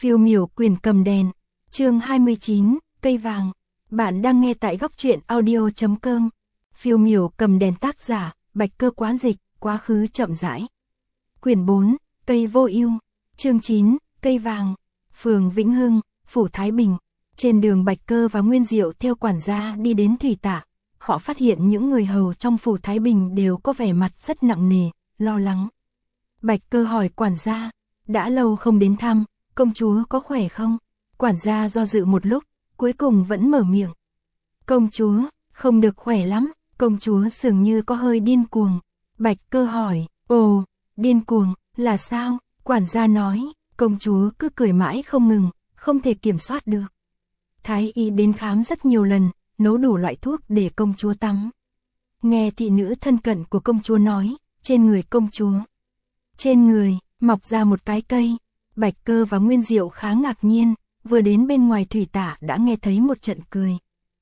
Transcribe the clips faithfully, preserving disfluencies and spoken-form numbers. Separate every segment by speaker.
Speaker 1: Phiêu miểu quyền cầm đèn, chương hai mươi chín, cây vàng. Bạn đang nghe tại góc truyện audio chấm com. Phiêu miểu cầm đèn, tác giả, Bạch Cơ Quán Dịch, quá khứ chậm rãi. Quyển bốn, cây vô ưu, chương chín, cây vàng. Phường Vĩnh Hưng, phủ Thái Bình. Trên đường Bạch Cơ và Nguyên Diệu theo quản gia đi đến thủy tạ. Họ phát hiện những người hầu trong phủ Thái Bình đều có vẻ mặt rất nặng nề, lo lắng. Bạch Cơ hỏi quản gia, đã lâu không đến thăm, công chúa có khỏe không? Quản gia do dự một lúc, cuối cùng vẫn mở miệng. Công chúa, không được khỏe lắm, công chúa dường như có hơi điên cuồng. Bạch Cơ hỏi, ồ, điên cuồng, là sao? Quản gia nói, công chúa cứ cười mãi không ngừng, không thể kiểm soát được. Thái y đến khám rất nhiều lần, nấu đủ loại thuốc để công chúa tắm. Nghe thị nữ thân cận của công chúa nói, trên người công chúa, trên người, mọc ra một cái cây. Bạch Cơ và Nguyên Diệu khá ngạc nhiên, vừa đến bên ngoài thủy tạ đã nghe thấy một trận cười.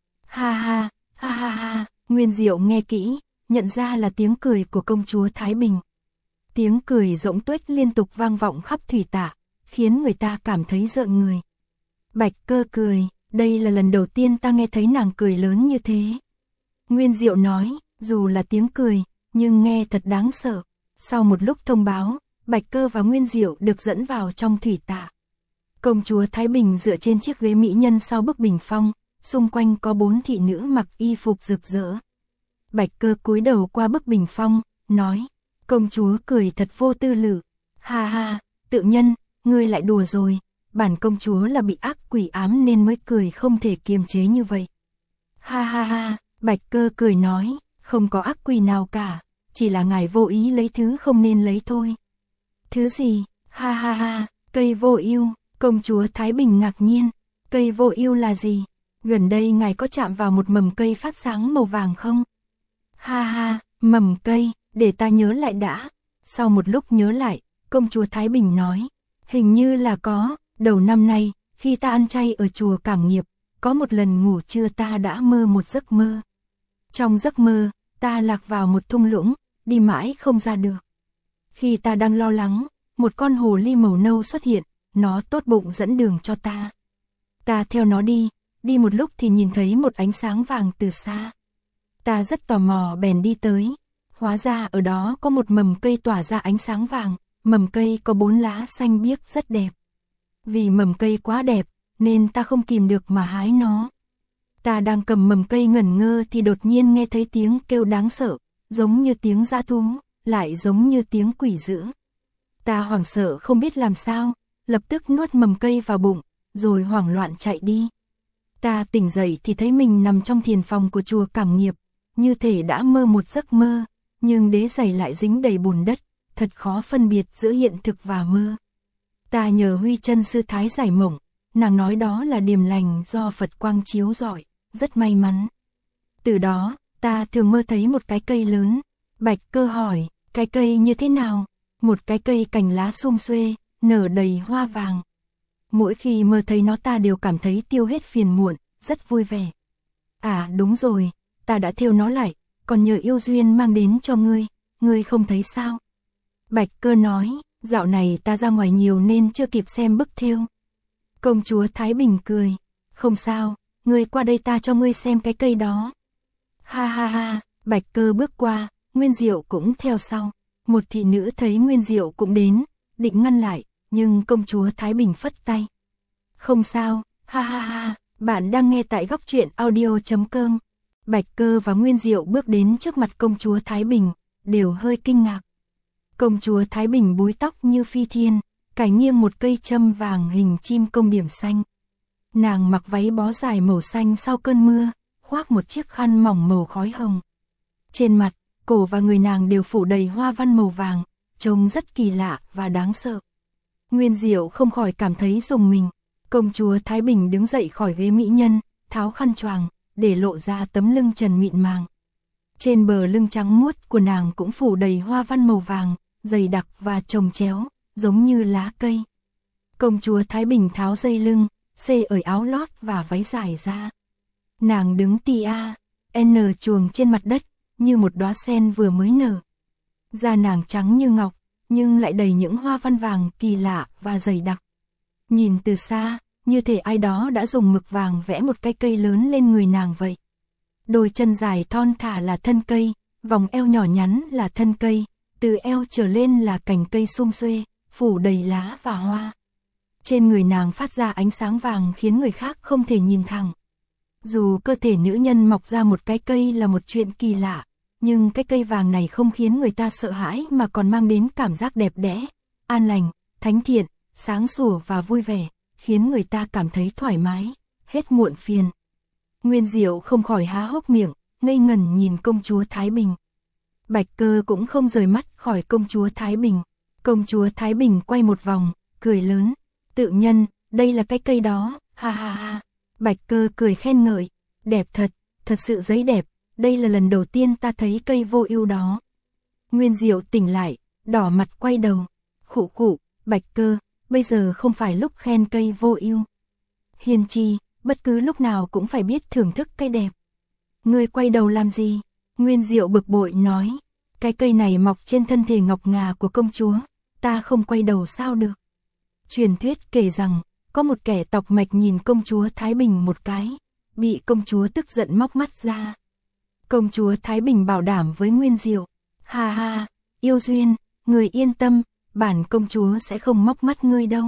Speaker 1: Ha ha, ha ha ha, Nguyên Diệu nghe kỹ, nhận ra là tiếng cười của công chúa Thái Bình. Tiếng cười rỗng tuếch liên tục vang vọng khắp thủy tạ, khiến người ta cảm thấy rợn người. Bạch Cơ cười, đây là lần đầu tiên ta nghe thấy nàng cười lớn như thế. Nguyên Diệu nói, dù là tiếng cười, nhưng nghe thật đáng sợ. Sau một lúc thông báo, Bạch Cơ và Nguyên Diệu được dẫn vào trong thủy tạ. Công chúa Thái Bình dựa trên chiếc ghế mỹ nhân sau bức bình phong, xung quanh có bốn thị nữ mặc y phục rực rỡ. Bạch Cơ cúi đầu qua bức bình phong, nói, công chúa cười thật vô tư lự. Ha ha, tự nhân, ngươi lại đùa rồi, bản công chúa là bị ác quỷ ám nên mới cười không thể kiềm chế như vậy. Ha ha ha, Bạch Cơ cười nói, không có ác quỷ nào cả, chỉ là ngài vô ý lấy thứ không nên lấy thôi. Thứ gì? Ha ha ha, cây vô ưu. Công chúa Thái Bình ngạc nhiên, cây vô ưu là gì? Gần đây ngài có chạm vào một mầm cây phát sáng màu vàng không? Ha ha, mầm cây, để ta nhớ lại đã. Sau một lúc nhớ lại, công chúa Thái Bình nói, hình như là có, đầu năm nay, khi ta ăn chay ở chùa Cảm Nghiệp, có một lần ngủ trưa ta đã mơ một giấc mơ. Trong giấc mơ, ta lạc vào một thung lũng, đi mãi không ra được. Khi ta đang lo lắng, một con hồ ly màu nâu xuất hiện, nó tốt bụng dẫn đường cho ta. Ta theo nó đi, đi một lúc thì nhìn thấy một ánh sáng vàng từ xa. Ta rất tò mò bèn đi tới, hóa ra ở đó có một mầm cây tỏa ra ánh sáng vàng, mầm cây có bốn lá xanh biếc rất đẹp. Vì mầm cây quá đẹp, nên ta không kìm được mà hái nó. Ta đang cầm mầm cây ngẩn ngơ thì đột nhiên nghe thấy tiếng kêu đáng sợ, giống như tiếng dã thú, lại giống như tiếng quỷ dữ. Ta hoảng sợ không biết làm sao, lập tức nuốt mầm cây vào bụng, rồi hoảng loạn chạy đi. Ta tỉnh dậy thì thấy mình nằm trong thiền phòng của chùa Cảm Nghiệp, như thể đã mơ một giấc mơ, nhưng đế giày lại dính đầy bùn đất, thật khó phân biệt giữa hiện thực và mơ. Ta nhờ Huy Chân sư thái giải mộng, nàng nói đó là điềm lành do Phật quang chiếu rọi, rất may mắn. Từ đó, ta thường mơ thấy một cái cây lớn. Bạch Cơ hỏi, cái cây như thế nào? Một cái cây cành lá sum xuê, nở đầy hoa vàng. Mỗi khi mơ thấy nó ta đều cảm thấy tiêu hết phiền muộn, rất vui vẻ. À đúng rồi, ta đã thêu nó lại, còn nhờ yêu duyên mang đến cho ngươi, ngươi không thấy sao? Bạch Cơ nói, dạo này ta ra ngoài nhiều nên chưa kịp xem bức thêu. Công chúa Thái Bình cười, không sao, ngươi qua đây ta cho ngươi xem cái cây đó. Ha ha ha, Bạch Cơ bước qua, Nguyên Diệu cũng theo sau. Một thị nữ thấy Nguyên Diệu cũng đến, định ngăn lại, nhưng công chúa Thái Bình phất tay. Không sao, ha ha ha, bạn đang nghe tại góc truyện audio chấm com. Bạch Cơ và Nguyên Diệu bước đến trước mặt công chúa Thái Bình, đều hơi kinh ngạc. Công chúa Thái Bình búi tóc như phi thiên, cài nghiêng một cây châm vàng hình chim công điểm xanh. Nàng mặc váy bó dài màu xanh sau cơn mưa, khoác một chiếc khăn mỏng màu khói hồng. Trên mặt, cổ và người nàng đều phủ đầy hoa văn màu vàng, trông rất kỳ lạ và đáng sợ. Nguyên Diệu không khỏi cảm thấy rùng mình. Công chúa Thái Bình đứng dậy khỏi ghế mỹ nhân, tháo khăn choàng, để lộ ra tấm lưng trần mịn màng. Trên bờ lưng trắng muốt của nàng cũng phủ đầy hoa văn màu vàng, dày đặc và chồng chéo, giống như lá cây. Công chúa Thái Bình tháo dây lưng, xê ở áo lót và váy dài ra. Nàng đứng tì a, n chuồng trên mặt đất, như một đóa sen vừa mới nở. Da nàng trắng như ngọc, nhưng lại đầy những hoa văn vàng kỳ lạ và dày đặc. Nhìn từ xa, như thể ai đó đã dùng mực vàng vẽ một cái cây lớn lên người nàng vậy. Đôi chân dài thon thả là thân cây, vòng eo nhỏ nhắn là thân cây, từ eo trở lên là cành cây sum xuê, phủ đầy lá và hoa. Trên người nàng phát ra ánh sáng vàng khiến người khác không thể nhìn thẳng. Dù cơ thể nữ nhân mọc ra một cái cây là một chuyện kỳ lạ, nhưng cái cây vàng này không khiến người ta sợ hãi mà còn mang đến cảm giác đẹp đẽ, an lành, thánh thiện, sáng sủa và vui vẻ, khiến người ta cảm thấy thoải mái, hết muộn phiền. Nguyên Diệu không khỏi há hốc miệng, ngây ngẩn nhìn công chúa Thái Bình. Bạch Cơ cũng không rời mắt khỏi công chúa Thái Bình. Công chúa Thái Bình quay một vòng, cười lớn. Tự nhân, đây là cái cây đó, ha ha ha. Bạch Cơ cười khen ngợi. Đẹp thật, thật sự giấy đẹp, đây là lần đầu tiên ta thấy cây vô ưu đó. Nguyên Diệu tỉnh lại, đỏ mặt quay đầu. Khụ khụ, Bạch Cơ, bây giờ không phải lúc khen cây vô ưu. Hiền chi, bất cứ lúc nào cũng phải biết thưởng thức cây đẹp. Ngươi quay đầu làm gì? Nguyên Diệu bực bội nói. Cái cây này mọc trên thân thể ngọc ngà của công chúa, ta không quay đầu sao được. Truyền thuyết kể rằng, có một kẻ tọc mạch nhìn công chúa Thái Bình một cái, bị công chúa tức giận móc mắt ra. Công chúa Thái Bình bảo đảm với Nguyên Diệu, ha ha, yêu duyên, người yên tâm, bản công chúa sẽ không móc mắt ngươi đâu.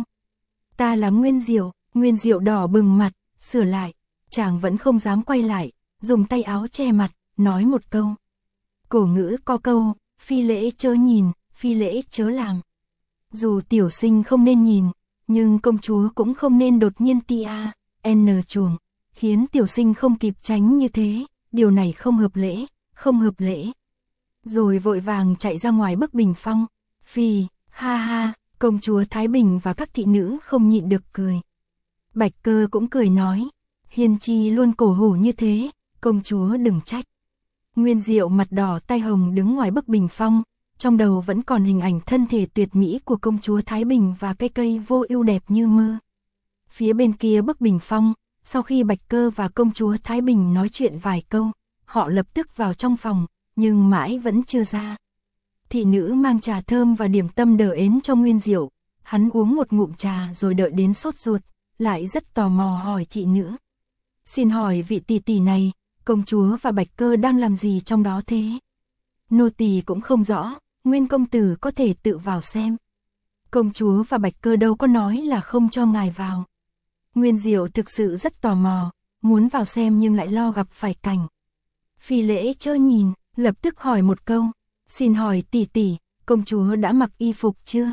Speaker 1: Ta là Nguyên Diệu. Nguyên Diệu đỏ bừng mặt, sửa lại, chàng vẫn không dám quay lại, dùng tay áo che mặt, nói một câu. Cổ ngữ có câu, phi lễ chớ nhìn, phi lễ chớ làm. Dù tiểu sinh không nên nhìn, nhưng công chúa cũng không nên đột nhiên tia, n chuồng, khiến tiểu sinh không kịp tránh như thế, điều này không hợp lễ, không hợp lễ. Rồi vội vàng chạy ra ngoài bức bình phong, phi, ha ha, công chúa Thái Bình và các thị nữ không nhịn được cười. Bạch Cơ cũng cười nói, Hiền chi luôn cổ hủ như thế, công chúa đừng trách. Nguyên Diệu mặt đỏ tay hồng đứng ngoài bức bình phong, trong đầu vẫn còn hình ảnh thân thể tuyệt mỹ của công chúa Thái Bình và cây cây vô ưu đẹp như mơ. Phía bên kia bức bình phong, sau khi Bạch Cơ và công chúa Thái Bình nói chuyện vài câu, họ lập tức vào trong phòng, nhưng mãi vẫn chưa ra. Thị nữ mang trà thơm và điểm tâm đờ ến cho Nguyên Diệu, hắn uống một ngụm trà rồi đợi đến sốt ruột, lại rất tò mò hỏi thị nữ. Xin hỏi vị tỷ tỷ này, công chúa và Bạch Cơ đang làm gì trong đó thế? Nô tỳ cũng không rõ, Nguyên công tử có thể tự vào xem. Công chúa và Bạch Cơ đâu có nói là không cho ngài vào. Nguyên Diệu thực sự rất tò mò, muốn vào xem nhưng lại lo gặp phải cảnh. Phi lễ chớ nhìn, lập tức hỏi một câu, xin hỏi tỷ tỷ, công chúa đã mặc y phục chưa?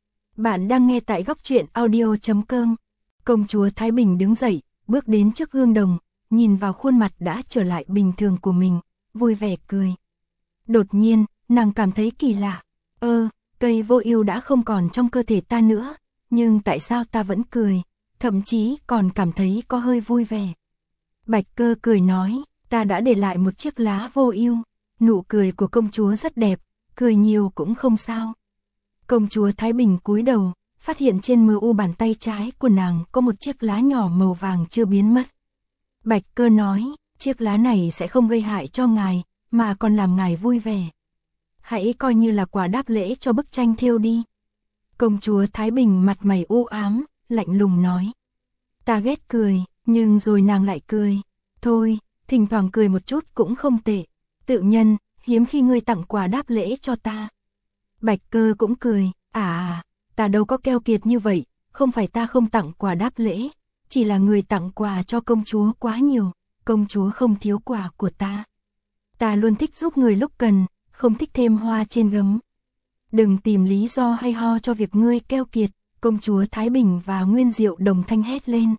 Speaker 1: Bạn đang nghe tại góc truyện audio chấm com. Công chúa Thái Bình đứng dậy, bước đến trước gương đồng, nhìn vào khuôn mặt đã trở lại bình thường của mình, vui vẻ cười. Đột nhiên, nàng cảm thấy kỳ lạ. Ơ, cây vô ưu đã không còn trong cơ thể ta nữa, nhưng tại sao ta vẫn cười, thậm chí còn cảm thấy có hơi vui vẻ. Bạch Cơ cười nói, ta đã để lại một chiếc lá vô ưu. Nụ cười của công chúa rất đẹp, cười nhiều cũng không sao. Công chúa Thái Bình cúi đầu, phát hiện trên mờ u bàn tay trái của nàng có một chiếc lá nhỏ màu vàng chưa biến mất. Bạch Cơ nói, chiếc lá này sẽ không gây hại cho ngài, mà còn làm ngài vui vẻ. Hãy coi như là quà đáp lễ cho bức tranh thêu đi. Công chúa Thái Bình mặt mày u ám, lạnh lùng nói. Ta ghét cười, nhưng rồi nàng lại cười. Thôi, thỉnh thoảng cười một chút cũng không tệ. Tự nhân, hiếm khi ngươi tặng quà đáp lễ cho ta. Bạch Cơ cũng cười, à, ta đâu có keo kiệt như vậy, không phải ta không tặng quà đáp lễ, chỉ là người tặng quà cho công chúa quá nhiều, công chúa không thiếu quà của ta. Ta luôn thích giúp người lúc cần, không thích thêm hoa trên gấm. Đừng tìm lý do hay ho cho việc ngươi keo kiệt, công chúa Thái Bình và Nguyên Diệu đồng thanh hét lên.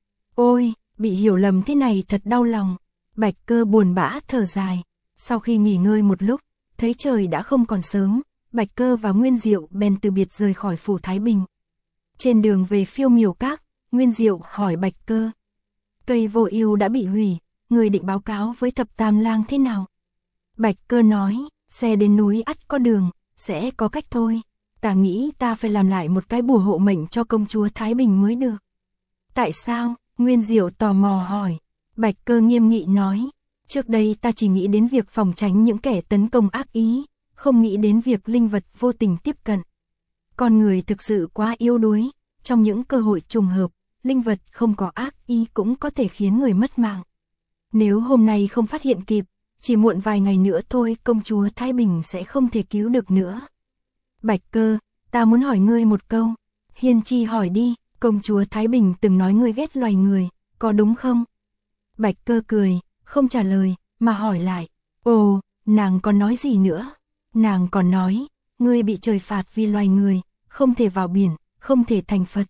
Speaker 1: Ôi, bị hiểu lầm thế này thật đau lòng. Bạch Cơ buồn bã thở dài. Sau khi nghỉ ngơi một lúc, thấy trời đã không còn sớm, Bạch Cơ và Nguyên Diệu bèn từ biệt rời khỏi phủ Thái Bình. Trên đường về Phiêu Miểu Các, Nguyên Diệu hỏi Bạch Cơ. Cây vô ưu đã bị hủy, người định báo cáo với Thập Tam Lang thế nào? Bạch Cơ nói, xe đến núi ắt có đường, sẽ có cách thôi. Ta nghĩ ta phải làm lại một cái bùa hộ mệnh cho công chúa Thái Bình mới được. Tại sao? Nguyên Diệu tò mò hỏi. Bạch Cơ nghiêm nghị nói, trước đây ta chỉ nghĩ đến việc phòng tránh những kẻ tấn công ác ý, không nghĩ đến việc linh vật vô tình tiếp cận. Con người thực sự quá yếu đuối, trong những cơ hội trùng hợp, linh vật không có ác ý cũng có thể khiến người mất mạng. Nếu hôm nay không phát hiện kịp, chỉ muộn vài ngày nữa thôi công chúa Thái Bình sẽ không thể cứu được nữa. Bạch Cơ, ta muốn hỏi ngươi một câu. Hiên Chi hỏi đi, công chúa Thái Bình từng nói ngươi ghét loài người, có đúng không? Bạch Cơ cười, không trả lời, mà hỏi lại. Ồ, nàng còn nói gì nữa? Nàng còn nói, ngươi bị trời phạt vì loài người, không thể vào biển, không thể thành Phật.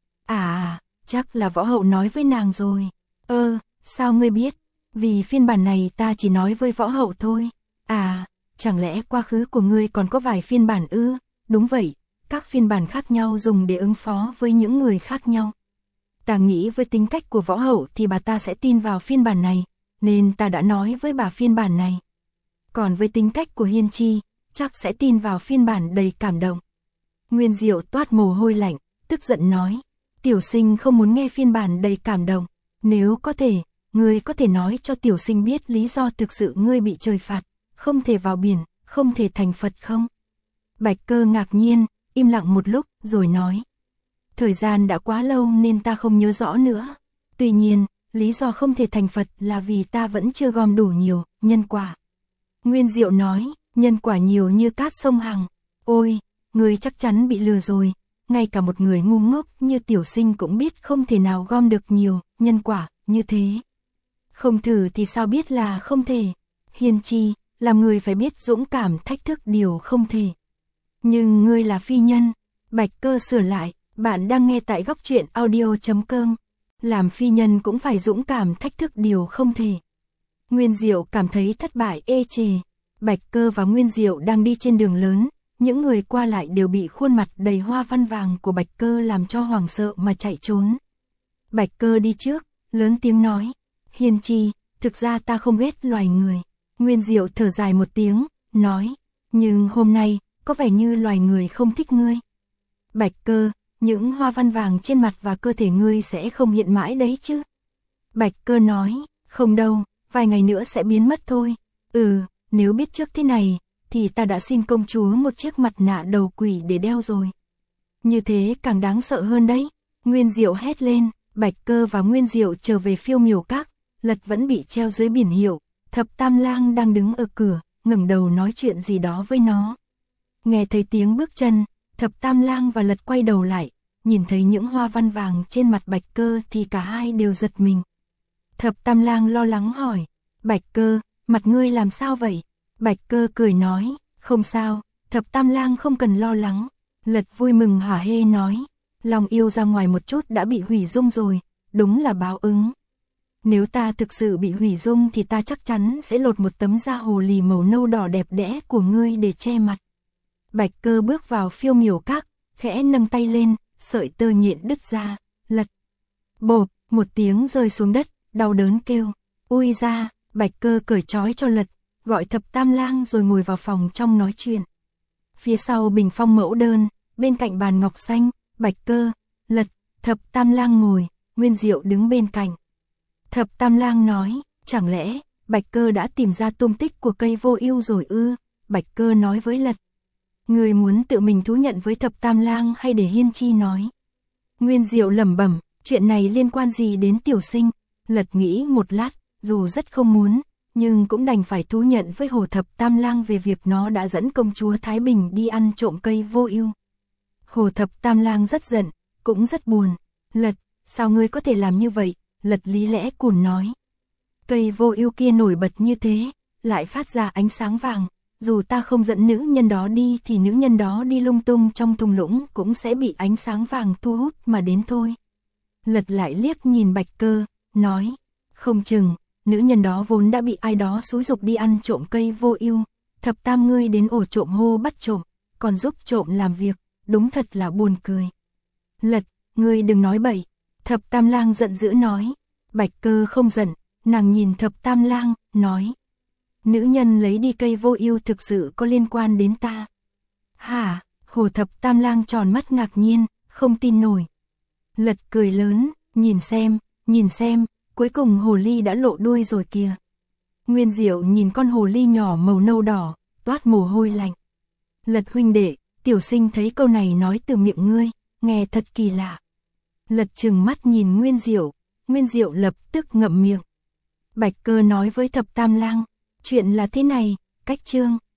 Speaker 1: À, chắc là võ hậu nói với nàng rồi. Ơ, sao ngươi biết? Vì phiên bản này ta chỉ nói với võ hậu thôi. À, chẳng lẽ quá khứ của ngươi còn có vài phiên bản ư? Đúng vậy, các phiên bản khác nhau dùng để ứng phó với những người khác nhau. Ta nghĩ với tính cách của võ hậu thì bà ta sẽ tin vào phiên bản này, nên ta đã nói với bà phiên bản này. Còn với tính cách của Hiên Chi, chắc sẽ tin vào phiên bản đầy cảm động. Nguyên Diệu toát mồ hôi lạnh, tức giận nói. Tiểu sinh không muốn nghe phiên bản đầy cảm động. Nếu có thể, ngươi có thể nói cho tiểu sinh biết lý do thực sự ngươi bị trời phạt, không thể vào biển, không thể thành Phật không? Bạch Cơ ngạc nhiên, im lặng một lúc, rồi nói. Thời gian đã quá lâu nên ta không nhớ rõ nữa. Tuy nhiên, lý do không thể thành Phật là vì ta vẫn chưa gom đủ nhiều, nhân quả. Nguyên Diệu nói, nhân quả nhiều như cát sông Hằng. Ôi, ngươi chắc chắn bị lừa rồi. Ngay cả một người ngu ngốc như tiểu sinh cũng biết không thể nào gom được nhiều, nhân quả, như thế. Không thử thì sao biết là không thể. Hiên Chi, làm người phải biết dũng cảm thách thức điều không thể. Nhưng ngươi là phi nhân. Bạch Cơ sửa lại, bạn đang nghe tại góc truyện audio chấm com. Làm phi nhân cũng phải dũng cảm thách thức điều không thể. Nguyên Diệu cảm thấy thất bại ê chề. Bạch Cơ và Nguyên Diệu đang đi trên đường lớn. Những người qua lại đều bị khuôn mặt đầy hoa văn vàng của Bạch Cơ làm cho hoảng sợ mà chạy trốn. Bạch Cơ đi trước, lớn tiếng nói. Hiên Chi, thực ra ta không ghét loài người. Nguyên Diệu thở dài một tiếng, nói. Nhưng hôm nay, có vẻ như loài người không thích ngươi. Bạch Cơ, những hoa văn vàng trên mặt và cơ thể ngươi sẽ không hiện mãi đấy chứ. Bạch Cơ nói, không đâu, vài ngày nữa sẽ biến mất thôi. Ừ, nếu biết trước thế này, thì ta đã xin công chúa một chiếc mặt nạ đầu quỷ để đeo rồi. Như thế càng đáng sợ hơn đấy. Nguyên Diệu hét lên, Bạch Cơ và Nguyên Diệu trở về Phiêu Miểu Các. Lật vẫn bị treo dưới biển hiệu, Thập Tam Lang đang đứng ở cửa, ngẩng đầu nói chuyện gì đó với nó. Nghe thấy tiếng bước chân, Thập Tam Lang và Lật quay đầu lại, nhìn thấy những hoa văn vàng trên mặt Bạch Cơ thì cả hai đều giật mình. Thập Tam Lang lo lắng hỏi, Bạch Cơ, mặt ngươi làm sao vậy? Bạch Cơ cười nói, không sao, Thập Tam Lang không cần lo lắng. Lật vui mừng hả hê nói, lòng yêu ra ngoài một chút đã bị hủy dung rồi, đúng là báo ứng. Nếu ta thực sự bị hủy dung thì ta chắc chắn sẽ lột một tấm da hồ lì màu nâu đỏ đẹp đẽ của ngươi để che mặt. Bạch Cơ bước vào Phiêu Miểu Các, khẽ nâng tay lên, sợi tơ nhện đứt ra, Lật. Bộp, một tiếng rơi xuống đất, đau đớn kêu. Ui ra, Bạch Cơ cởi trói cho Lật, gọi Thập Tam Lang rồi ngồi vào phòng trong nói chuyện. Phía sau bình phong mẫu đơn, bên cạnh bàn ngọc xanh, Bạch Cơ, Lật, Thập Tam Lang ngồi, Nguyên Diệu đứng bên cạnh. Thập Tam Lang nói, chẳng lẽ Bạch Cơ đã tìm ra tung tích của cây vô ưu rồi ư? Bạch Cơ nói với Lật. Người muốn tự mình thú nhận với Thập Tam Lang hay để Hiên Chi nói? Nguyên Diệu lẩm bẩm, chuyện này liên quan gì đến tiểu sinh? Lật nghĩ một lát, dù rất không muốn, nhưng cũng đành phải thú nhận với Hồ Thập Tam Lang về việc nó đã dẫn công chúa Thái Bình đi ăn trộm cây vô ưu. Hồ Thập Tam Lang rất giận, cũng rất buồn. Lật, sao ngươi có thể làm như vậy? Lật lý lẽ cùn nói. Cây vô ưu kia nổi bật như thế, lại phát ra ánh sáng vàng. Dù ta không dẫn nữ nhân đó đi thì nữ nhân đó đi lung tung trong thung lũng cũng sẽ bị ánh sáng vàng thu hút mà đến thôi. Lật lại liếc nhìn Bạch Cơ, nói. Không chừng, nữ nhân đó vốn đã bị ai đó xúi giục đi ăn trộm cây vô ưu. Thập Tam ngươi đến ổ trộm hô bắt trộm, còn giúp trộm làm việc, đúng thật là buồn cười. Lật, ngươi đừng nói bậy. Thập Tam Lang giận dữ nói. Bạch Cơ không giận, nàng nhìn Thập Tam Lang, nói. Nữ nhân lấy đi cây vô ưu thực sự có liên quan đến ta. Hả? Hồ Thập Tam Lang tròn mắt ngạc nhiên, không tin nổi. Lật cười lớn, nhìn xem, nhìn xem, cuối cùng hồ ly đã lộ đuôi rồi kìa. Nguyên Diệu nhìn con hồ ly nhỏ màu nâu đỏ, toát mồ hôi lạnh. Lật huynh đệ, tiểu sinh thấy câu này nói từ miệng ngươi, nghe thật kỳ lạ. lật trừng mắt nhìn Nguyên Diệu, Nguyên Diệu lập tức ngậm miệng. Bạch Cơ nói với Thập Tam Lang, chuyện là thế này, cách Trương